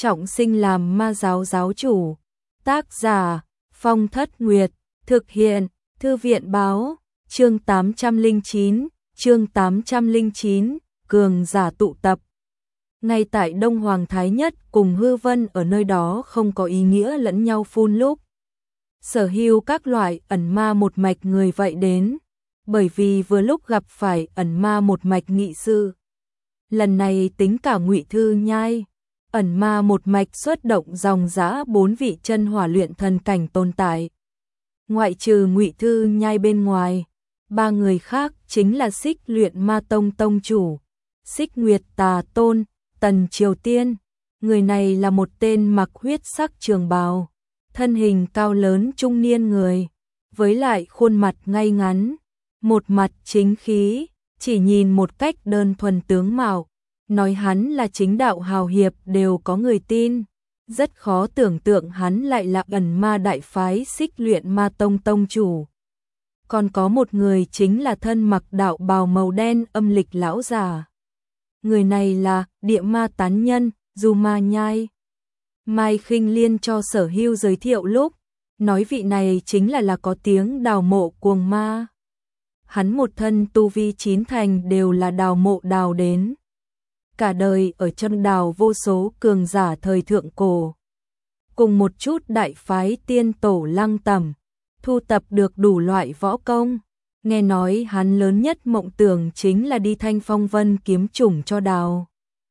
trọng sinh làm ma giáo giáo chủ. Tác giả Phong Thất Nguyệt, thực hiện Thư viện báo, chương 809, cường giả tụ tập. Ngay tại Đông Hoàng Thái Nhất cùng Hư Vân ở nơi đó không có ý nghĩa lẫn nhau phun lúc. Sở hữu các loại ẩn ma một mạch người vậy đến, bởi vì vừa lúc gặp phải ẩn ma một mạch nghị sư. Lần này tính cả Ngụy Thư Nhai, ẩn ma một mạch xuất động dòng dã 4 vị chân hỏa luyện thần cảnh tồn tại. Ngoại trừ Ngụy Thư Nhai bên ngoài, 3 người khác chính là Xích Luyện Ma Tông tông chủ, Xích Nguyệt Tà Tôn, Tần Triều Tiên. Người này là một tên mặc huyết sắc trường bào, thân hình cao lớn trung niên người, với lại khuôn mặt ngay ngắn, một mặt chính khí, chỉ nhìn một cách đơn thuần tướng mạo, nói hắn là chính đạo hào hiệp đều có người tin. Rất khó tưởng tượng hắn lại là ẩn ma đại phái Xích Luyện Ma Tông tông chủ. Còn có một người chính là thân mặc đạo bào màu đen âm lịch lão già. Người này là địa ma tán nhân, Du Ma Nhai. Mai Khinh Liên cho Sở Hưu giới thiệu lúc, nói vị này chính là có tiếng đào mộ cuồng ma. Hắn một thân tu vi 9 thành đều là đào mộ đào đến. Cả đời ở trong đào vô số cường giả thời thượng cổ. Cùng một chút đại phái tiên tổ Lăng Tẩm, thu tập được đủ loại võ công. Nghe nói hắn lớn nhất mộng tưởng chính là đi Thanh Phong Vân kiếm chủng cho đào.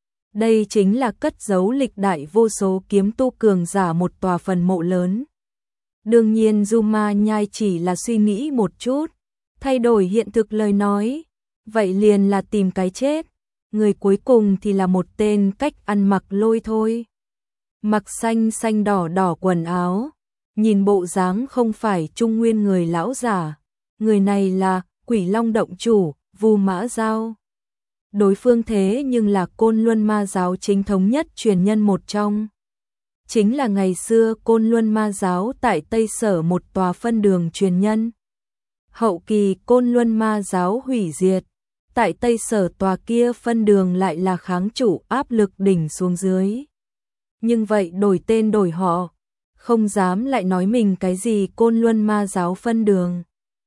Đây chính là cất giấu lịch đại vô số kiếm tu cường giả một tòa phần mộ lớn. Đương nhiên Du Ma Nhai chỉ là suy nghĩ một chút, thay đổi hiện thực lời nói, vậy liền là tìm cái chết. Người cuối cùng thì là một tên cách ăn mặc lôi thôi. Mặc xanh xanh đỏ đỏ quần áo, nhìn bộ dáng không phải trung nguyên người lão giả. Người này là Quỷ Long động chủ, Vu Mã Giao. Đối phương thế nhưng là Côn Luân Ma giáo chính thống nhất truyền nhân một trong. Chính là ngày xưa Côn Luân Ma giáo tại Tây Sở một tòa phân đường truyền nhân. Hậu kỳ Côn Luân Ma giáo hủy diệt, tại Tây Sở tòa kia phân đường lại là kháng chủ áp lực đỉnh xuống dưới. Nhưng vậy đổi tên đổi họ, không dám lại nói mình cái gì Côn Luân Ma giáo phân đường,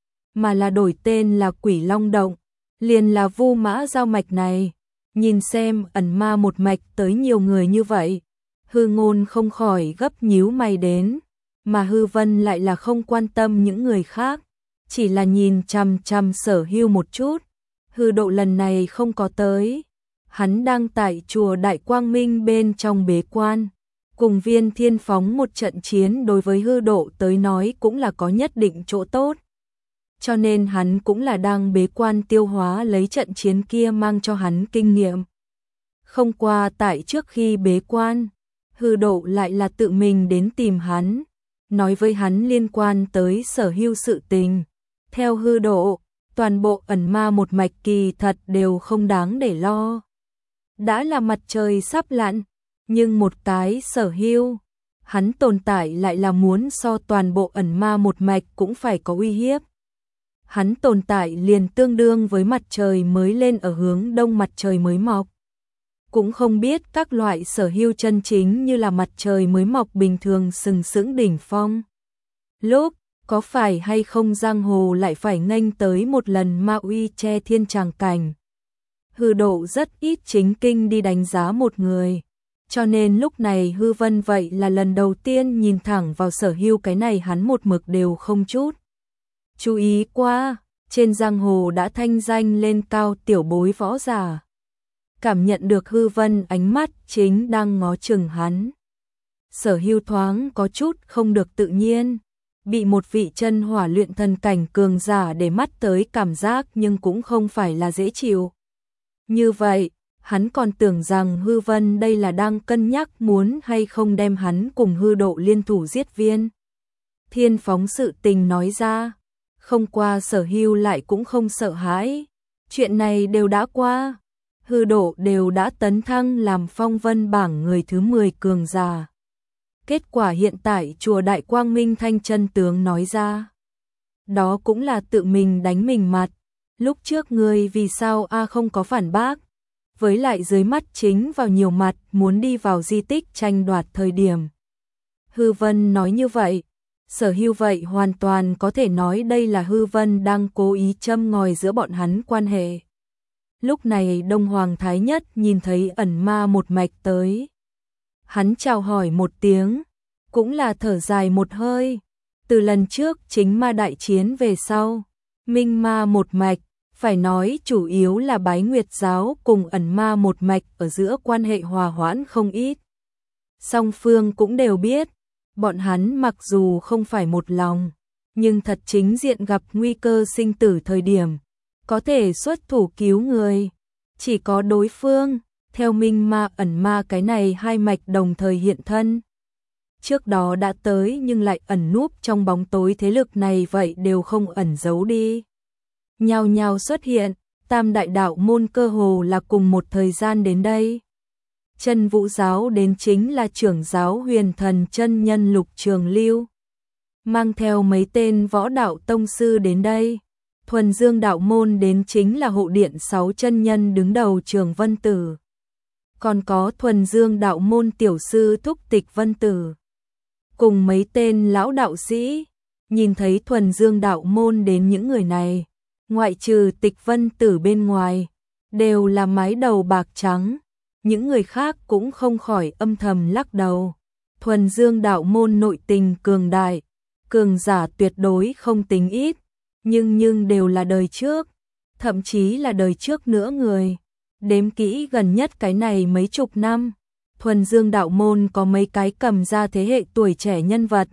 mà là đổi tên là Quỷ Long động, liền là Vu Mã Giao mạch này. Nhìn xem ẩn ma một mạch tới nhiều người như vậy, Hư Ngôn không khỏi gấp nhíu mày đến, mà Hư Vân lại là không quan tâm những người khác, chỉ là nhìn chằm chằm Sở Hưu một chút. Hư Độ lần này không có tới, hắn đang tại chùa Đại Quang Minh bên trong bế quan, cùng Viên Thiên phóng một trận chiến đối với Hư Độ tới nói cũng là có nhất định chỗ tốt. Cho nên hắn cũng là đang bế quan tiêu hóa lấy trận chiến kia mang cho hắn kinh nghiệm. Không qua tại trước khi bế quan, Hư Độ lại là tự mình đến tìm hắn, nói với hắn liên quan tới Sở Hưu sự tình. Theo Hư Độ, toàn bộ ẩn ma một mạch kỳ thật đều không đáng để lo. Đã là mặt trời sắp lặn, nhưng một cái Sở Hưu, hắn tồn tại lại là muốn so toàn bộ ẩn ma một mạch cũng phải có uy hiếp. Hắn tồn tại liền tương đương với mặt trời mới lên ở hướng đông mặt trời mới mọc. Cũng không biết các loại Sở Hưu chân chính như là mặt trời mới mọc bình thường sừng sững đỉnh phong. Lúc có phải hay không giang hồ lại phải nghênh tới một lần ma uy che thiên tràng cảnh. Hư Độ rất ít chính kinh đi đánh giá một người, cho nên lúc này Hư Vân vậy là lần đầu tiên nhìn thẳng vào Sở Hưu, cái này hắn một mực đều không chút chú ý qua, trên giang hồ đã thanh danh lên cao tiểu bối võ giả. Cảm nhận được Hư Vân ánh mắt chính đang ngó chừng hắn. Sở Hưu thoáng có chút không được tự nhiên, bị một vị chân hỏa luyện thần cảnh cường giả để mắt tới cảm giác nhưng cũng không phải là dễ chịu. Như vậy, hắn còn tưởng rằng Hư Vân đây là đang cân nhắc muốn hay không đem hắn cùng Hư Độ liên thủ giết Viên Thiên phóng sự tình nói ra. Không qua Sở Hưu lại cũng không sợ hãi. Chuyện này đều đã qua. Hư Độ đều đã tấn thăng làm phong vân bảng người thứ 10 cường giả. Kết quả hiện tại chùa Đại Quang Minh thanh chân tướng nói ra. Đó cũng là tự mình đánh mình mặt. Lúc trước ngươi vì sao không có phản bác. với lại dưới mắt chính vào nhiều mặt muốn đi vào di tích tranh đoạt thời điểm. Hư Vân nói như vậy, Sở Hưu vậy hoàn toàn có thể nói đây là Hư Vân đang cố ý châm ngòi giữa bọn hắn quan hệ. Lúc này Đông Hoàng Thái Nhất nhìn thấy ẩn ma một mạch tới. Hắn chào hỏi một tiếng, cũng là thở dài một hơi. Từ lần trước chính ma đại chiến về sau, minh ma một mạch, phải nói chủ yếu là Bái Nguyệt giáo cùng ẩn ma một mạch ở giữa quan hệ hòa hoãn không ít. Song phương cũng đều biết, bọn hắn mặc dù không phải một lòng, nhưng thật chính diện gặp nguy cơ sinh tử thời điểm, có thể xuất thủ cứu người. Chỉ có đối phương, theo minh ma ẩn ma cái này hai mạch đồng thời hiện thân. Trước đó đã tới nhưng lại ẩn núp trong bóng tối thế lực này vậy đều không ẩn giấu đi. Nhao nhao xuất hiện, tam đại đạo môn cơ hồ là cùng một thời gian đến đây. Chân Vũ giáo đến chính là trưởng giáo Huyền Thần chân nhân Lục Trường Lưu. Mang theo mấy tên võ đạo tông sư đến đây. Thuần Dương đạo môn đến chính là hộ điện 6 chân nhân đứng đầu Trường Vân Tử. Còn có Thuần Dương đạo môn tiểu sư Thúc Tịch Vân Tử. Cùng mấy tên lão đạo sĩ, nhìn thấy Thuần Dương đạo môn đến những người này, ngoại trừ Tịch Vân Tử bên ngoài, đều là mái đầu bạc trắng. Những người khác cũng không khỏi âm thầm lắc đầu. Thuần Dương đạo môn nội tình cường đại, cường giả tuyệt đối không tính ít, nhưng đều là đời trước, thậm chí là đời trước nữa người. Đếm kỹ gần nhất cái này mấy chục năm, Thuần Dương đạo môn có mấy cái cầm ra thế hệ tuổi trẻ nhân vật.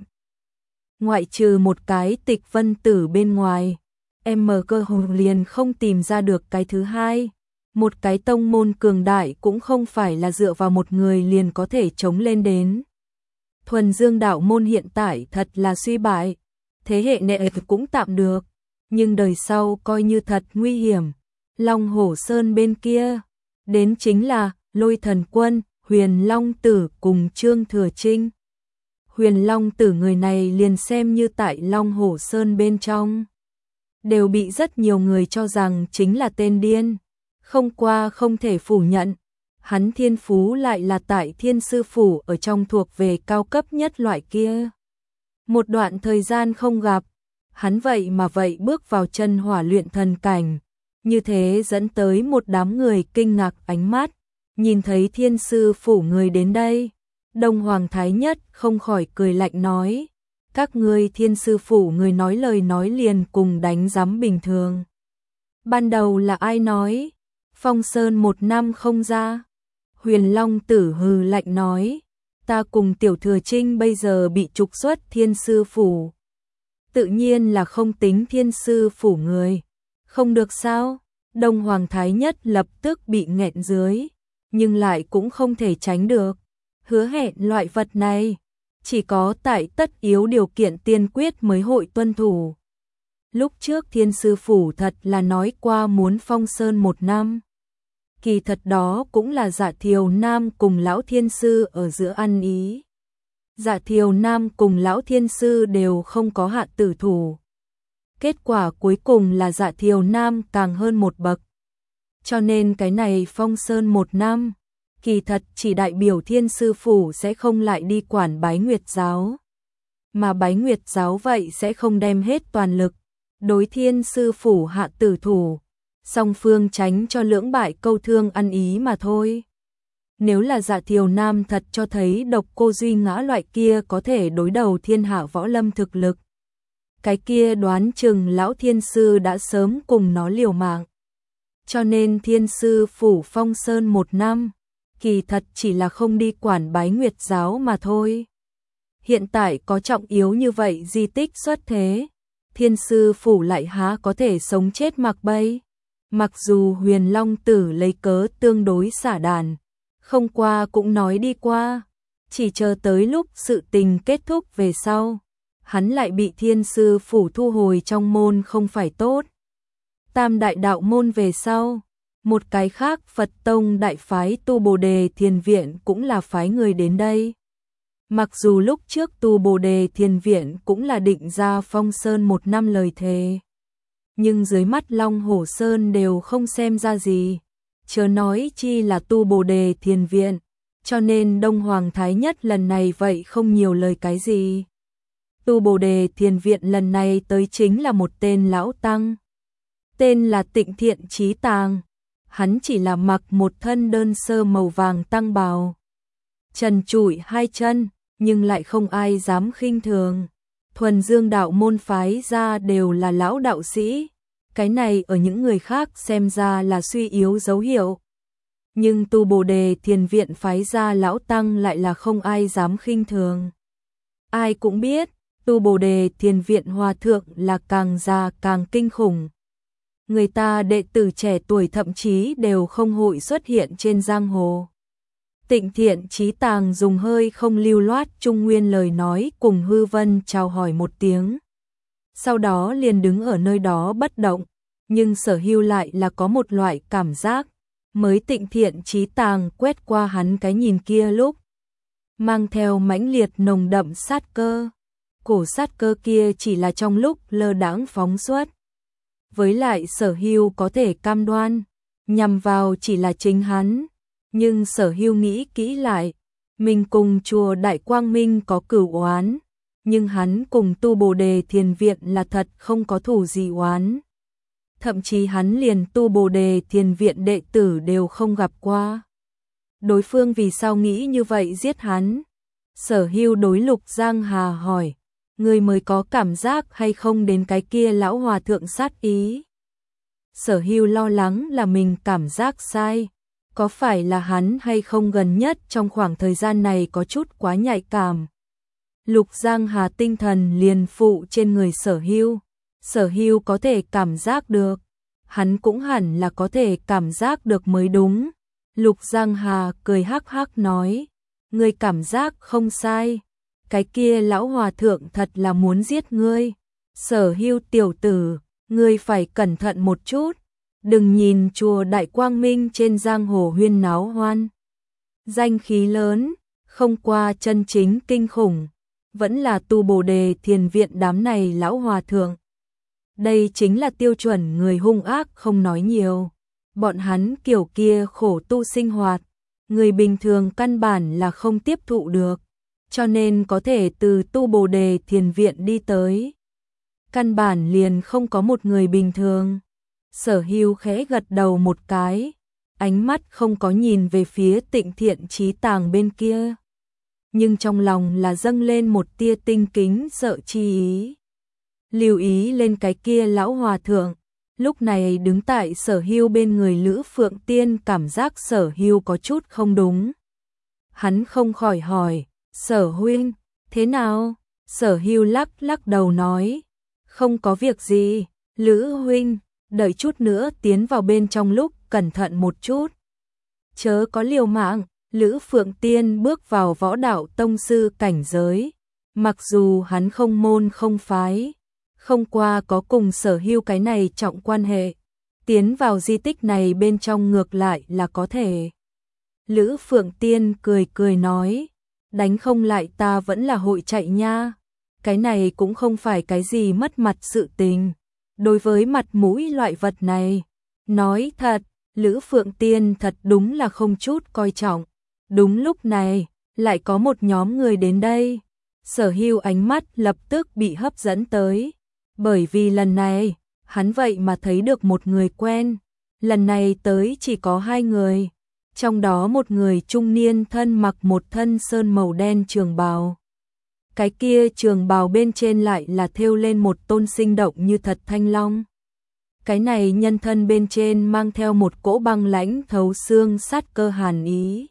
Ngoại trừ một cái Tịch Vân Tử bên ngoài, em cơ hồ liền không tìm ra được cái thứ hai. Một cái tông môn cường đại cũng không phải là dựa vào một người liền có thể chống lên đến. Thuần Dương đạo môn hiện tại thật là suy bại, thế hệ này cũng tạm được, nhưng đời sau coi như thật nguy hiểm. Long Hổ Sơn bên kia, đến chính là Lôi Thần Quân, Huyền Long Tử cùng Trương Thừa Trinh. Huyền Long Tử người này liền xem như tại Long Hổ Sơn bên trong, đều bị rất nhiều người cho rằng chính là tên điên. Không qua không thể phủ nhận, hắn thiên phú lại là tại Thiên Sư Phủ ở trong thuộc về cao cấp nhất loại kia. Một đoạn thời gian không gặp, hắn vậy mà vậy bước vào chân hỏa luyện thần cảnh, như thế dẫn tới một đám người kinh ngạc ánh mắt, nhìn thấy Thiên Sư Phủ người đến đây. Đông Hoàng Thái Nhất không khỏi cười lạnh nói, các ngươi Thiên Sư Phủ người nói lời nói liền cùng đánh giám bình thường. Ban đầu là ai nói? Phong Sơn 1 năm không ra. Huyền Long Tử hừ lạnh nói, ta cùng Tiểu Thừa Trinh bây giờ bị trục xuất Thiên Sư Phủ. Tự nhiên là không tính Thiên Sư Phủ người. Không được sao? Đông Hoàng Thái Nhất lập tức bị nghẹn dưới, nhưng lại cũng không thể tránh được. Hứa hẹn loại vật này, chỉ có tại tất yếu điều kiện tiên quyết mới hội tuân thủ. Lúc trước Thiên Sư Phủ thật là nói qua muốn Phong Sơn 1 năm. Kỳ thật đó cũng là Dạ Thiều Nam cùng Lão Thiên Sư ở giữa ăn ý. Dạ Thiều Nam cùng Lão Thiên Sư đều không có hạ tử thủ. Kết quả cuối cùng là Dạ Thiều Nam càng hơn một bậc. Cho nên cái này Phong Sơn 1 năm, kỳ thật chỉ đại biểu Thiên Sư Phủ sẽ không lại đi quản Bái Nguyệt giáo. Mà Bái Nguyệt giáo vậy sẽ không đem hết toàn lực đối Thiên Sư Phủ hạ tử thủ, song phương tránh cho lưỡng bại câu thương ăn ý mà thôi. Nếu là Dạ Thiều Nam thật cho thấy độc cô Duy Ngã loại kia có thể đối đầu thiên hạ võ lâm thực lực, cái kia đoán chừng Lão Thiên Sư đã sớm cùng nó liều mạng. Cho nên Thiên Sư Phủ Phong Sơn 1 năm, kỳ thật chỉ là không đi quản Bái Nguyệt giáo mà thôi. Hiện tại có trọng yếu như vậy di tích xuất thế, Thiên Sư Phủ lại há có thể sống chết mặc bay. Mặc dù Huyền Long Tử lấy cớ tương đối xả đàn, không qua cũng nói đi qua, chỉ chờ tới lúc sự tình kết thúc về sau, hắn lại bị Thiên Sư Phủ thu hồi trong môn không phải tốt. Tam đại đạo môn về sau, một cái khác Phật Tông đại phái Tu Bồ Đề Thiền Viện cũng là phái người đến đây. Mặc dù lúc trước Tu Bồ Đề Thiền Viện cũng là định ra Phong Sơn 1 năm lời thề, nhưng dưới mắt Long Hổ Sơn đều không xem ra gì. chớ nói chi là tu Bồ Đề Thiền Viện, cho nên Đông Hoàng Thái Nhất lần này vậy không nhiều lời cái gì. Tu Bồ Đề Thiền Viện lần này tới chính là một tên lão tăng, tên là Tịnh Thiện Chí Tàng. Hắn chỉ là mặc một thân đơn sơ màu vàng tăng bào, trần trụi hai chân, nhưng lại không ai dám khinh thường. Thuần Dương đạo môn phái ra đều là lão đạo sĩ, cái này ở những người khác xem ra là suy yếu dấu hiệu. Nhưng tu Bồ Đề Thiền Viện phái ra lão tăng lại là không ai dám khinh thường. Ai cũng biết, tu Bồ Đề Thiền Viện hòa thượng là càng già càng kinh khủng. Người ta đệ tử trẻ tuổi thậm chí đều không hội xuất hiện trên giang hồ. Tịnh Thiện Chí Tàng dùng hơi không lưu loát trung nguyên lời nói cùng Hư Vân chào hỏi một tiếng. Sau đó liền đứng ở nơi đó bất động, nhưng Sở Hưu lại là có một loại cảm giác, mới Tịnh Thiện Chí Tàng quét qua hắn cái nhìn kia lúc, mang theo mãnh liệt nồng đậm sát cơ. Cổ sát cơ kia chỉ là trong lúc lơ đãng phóng xuất. Với lại Sở Hưu có thể cam đoan, nhằm vào chỉ là chính hắn. Nhưng Sở Hưu nghĩ kỹ lại, mình cùng chùa Đại Quang Minh có cửu oán, nhưng hắn cùng tu Bồ Đề Thiền Viện là thật không có thù gì oán. Thậm chí hắn liền tu Bồ Đề Thiền Viện đệ tử đều không gặp qua. Đối phương vì sao nghĩ như vậy giết hắn? Sở Hưu đối Lục Giang Hà hỏi, người mới có cảm giác hay không đến cái kia lão hòa thượng sát ý? Sở Hưu lo lắng là mình cảm giác sai. Có phải là hắn hay không gần nhất trong khoảng thời gian này có chút quá nhạy cảm? Lục Giang Hà tinh thần liền phụ trên người Sở Hưu. Sở Hưu có thể cảm giác được, hắn cũng hẳn là có thể cảm giác được mới đúng. Lục Giang Hà cười hắc hắc nói, ngươi cảm giác không sai, cái kia lão hòa thượng thật là muốn giết ngươi. Sở Hưu tiểu tử, ngươi phải cẩn thận một chút. Đừng nhìn chùa Đại Quang Minh trên giang hồ huyên náo hoan, danh khí lớn, không qua chân chính kinh khủng, vẫn là tu Bồ Đề Thiền Viện đám này lão hòa thượng. Đây chính là tiêu chuẩn người hung ác không nói nhiều. Bọn hắn kiểu kia khổ tu sinh hoạt, người bình thường căn bản là không tiếp thụ được, cho nên có thể từ tu Bồ Đề Thiền Viện đi tới. Căn bản liền không có một người bình thường. Sở Hưu khẽ gật đầu một cái, ánh mắt không có nhìn về phía Tịnh Thiện Chí Tàng bên kia, nhưng trong lòng là dâng lên một tia tinh kính sợ chi ý. Lưu ý lên cái kia lão hòa thượng, lúc này đứng tại Sở Hưu bên người Lữ Phượng Tiên cảm giác Sở Hưu có chút không đúng. Hắn không khỏi hỏi, Sở huynh, thế nào? Sở Hưu lắc lắc đầu nói, không có việc gì, Lữ huynh, đợi chút nữa tiến vào bên trong lúc cẩn thận một chút. Chớ có liều mạng. Lữ Phượng Tiên bước vào võ đạo tông sư cảnh giới, mặc dù hắn không môn không phái, không qua có cùng Sở Hưu cái này trọng quan hệ, tiến vào di tích này bên trong ngược lại là có thể. Lữ Phượng Tiên cười cười nói, đánh không lại ta vẫn là hội chạy nha, cái này cũng không phải cái gì mất mặt sự tình. Đối với mặt mũi loại vật này, nói thật, Lữ Phượng Tiên thật đúng là không chút coi trọng. Đúng lúc này, lại có một nhóm người đến đây. Sở Hưu ánh mắt lập tức bị hấp dẫn tới, bởi vì lần này, hắn vậy mà thấy được một người quen. Lần này tới chỉ có hai người, trong đó một người trung niên thân mặc một thân sơn màu đen trường bào. Cái kia trường bào bên trên lại là thêu lên một tôn sinh động như thật thanh long. Cái này nhân thân bên trên mang theo một cỗ băng lãnh thấu xương sát cơ hàn ý.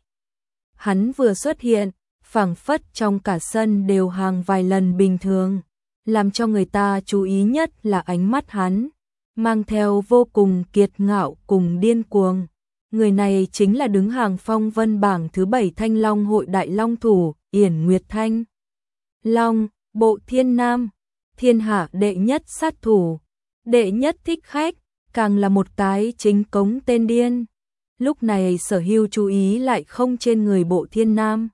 Hắn vừa xuất hiện, phảng phất trong cả sân đều hàng vài lần bình thường, làm cho người ta chú ý nhất là ánh mắt hắn, mang theo vô cùng kiệt ngạo cùng điên cuồng. Người này chính là đứng hàng phong vân bảng thứ 7 Thanh Long hội đại long thủ, Yển Nguyệt Thanh Long, Bộ Thiên Nam, thiên hạ đệ nhất sát thủ, đệ nhất thích khách, càng là một cái chính cống tên điên. Lúc này Sở Hưu chú ý lại không trên người Bộ Thiên Nam,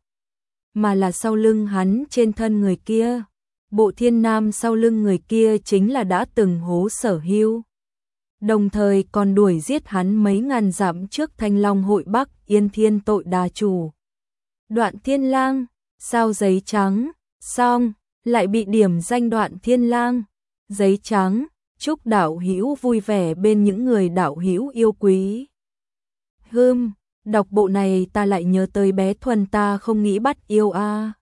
mà là sau lưng hắn trên thân người kia. Bộ Thiên Nam sau lưng người kia chính là đã từng hố Sở Hưu. đồng thời còn đuổi giết hắn mấy ngàn dặm trước Thanh Long hội Bắc Yên Thiên tội đà chủ. Đoạn Thiên Lang, sao giấy trắng, xong, lại bị điểm danh Đoạn Thiên Lang, giấy trắng, chúc đạo hữu vui vẻ bên những người đạo hữu yêu quý. Đọc bộ này ta lại nhớ tới bé Thuần ta không nghĩ bắt yêu a.